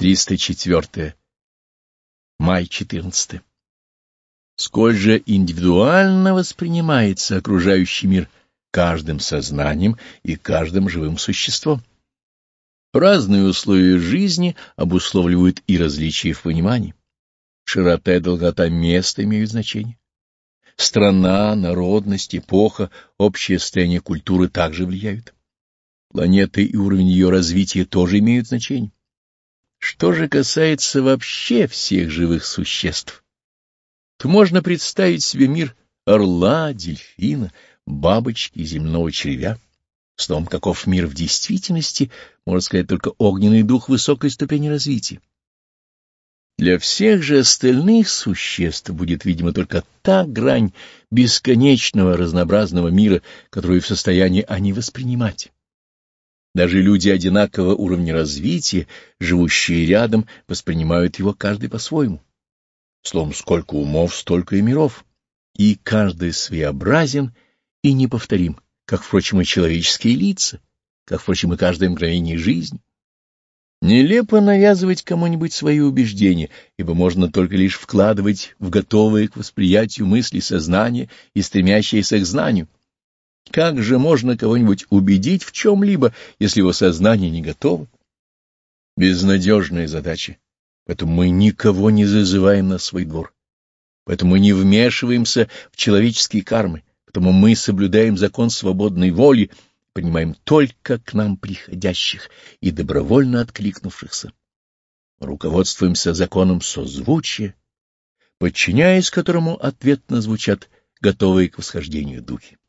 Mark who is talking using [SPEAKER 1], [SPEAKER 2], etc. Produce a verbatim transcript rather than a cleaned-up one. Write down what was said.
[SPEAKER 1] триста четыре. Май четырнадцатое. Сколь же индивидуально воспринимается окружающий мир каждым сознанием и каждым живым существом. Разные условия жизни обусловливают и различия в понимании. Широта и долгота места имеют значение. Страна, народность, эпоха, общее состояние культуры также влияют. Планета и уровень ее развития тоже имеют значение. Что же касается вообще всех живых существ, то можно представить себе мир орла, дельфина, бабочки и земного червя. Словом, каков мир в действительности, можно сказать только огненный дух высокой ступени развития. Для всех же остальных существ будет, видимо, только та грань бесконечного разнообразного мира, которую в состоянии они воспринимать. Даже люди одинакового уровня развития, живущие рядом, воспринимают его каждый по-своему. Словом, сколько умов, столько и миров, и каждый своеобразен и неповторим, как, впрочем, и человеческие лица, как, впрочем, и каждое мгновение жизни. Нелепо навязывать кому-нибудь свои убеждения, ибо можно только лишь вкладывать в готовые к восприятию мысли сознание и стремящиеся к знанию. Как же можно кого-нибудь убедить в чем-либо, если его сознание не готово? Безнадежная задача. Поэтому мы никого не зазываем на свой двор. Поэтому мы не вмешиваемся в человеческие кармы. Поэтому мы соблюдаем закон свободной воли, принимаем только к нам приходящих и добровольно откликнувшихся. Руководствуемся законом созвучия, подчиняясь которому ответно звучат готовые к восхождению духи.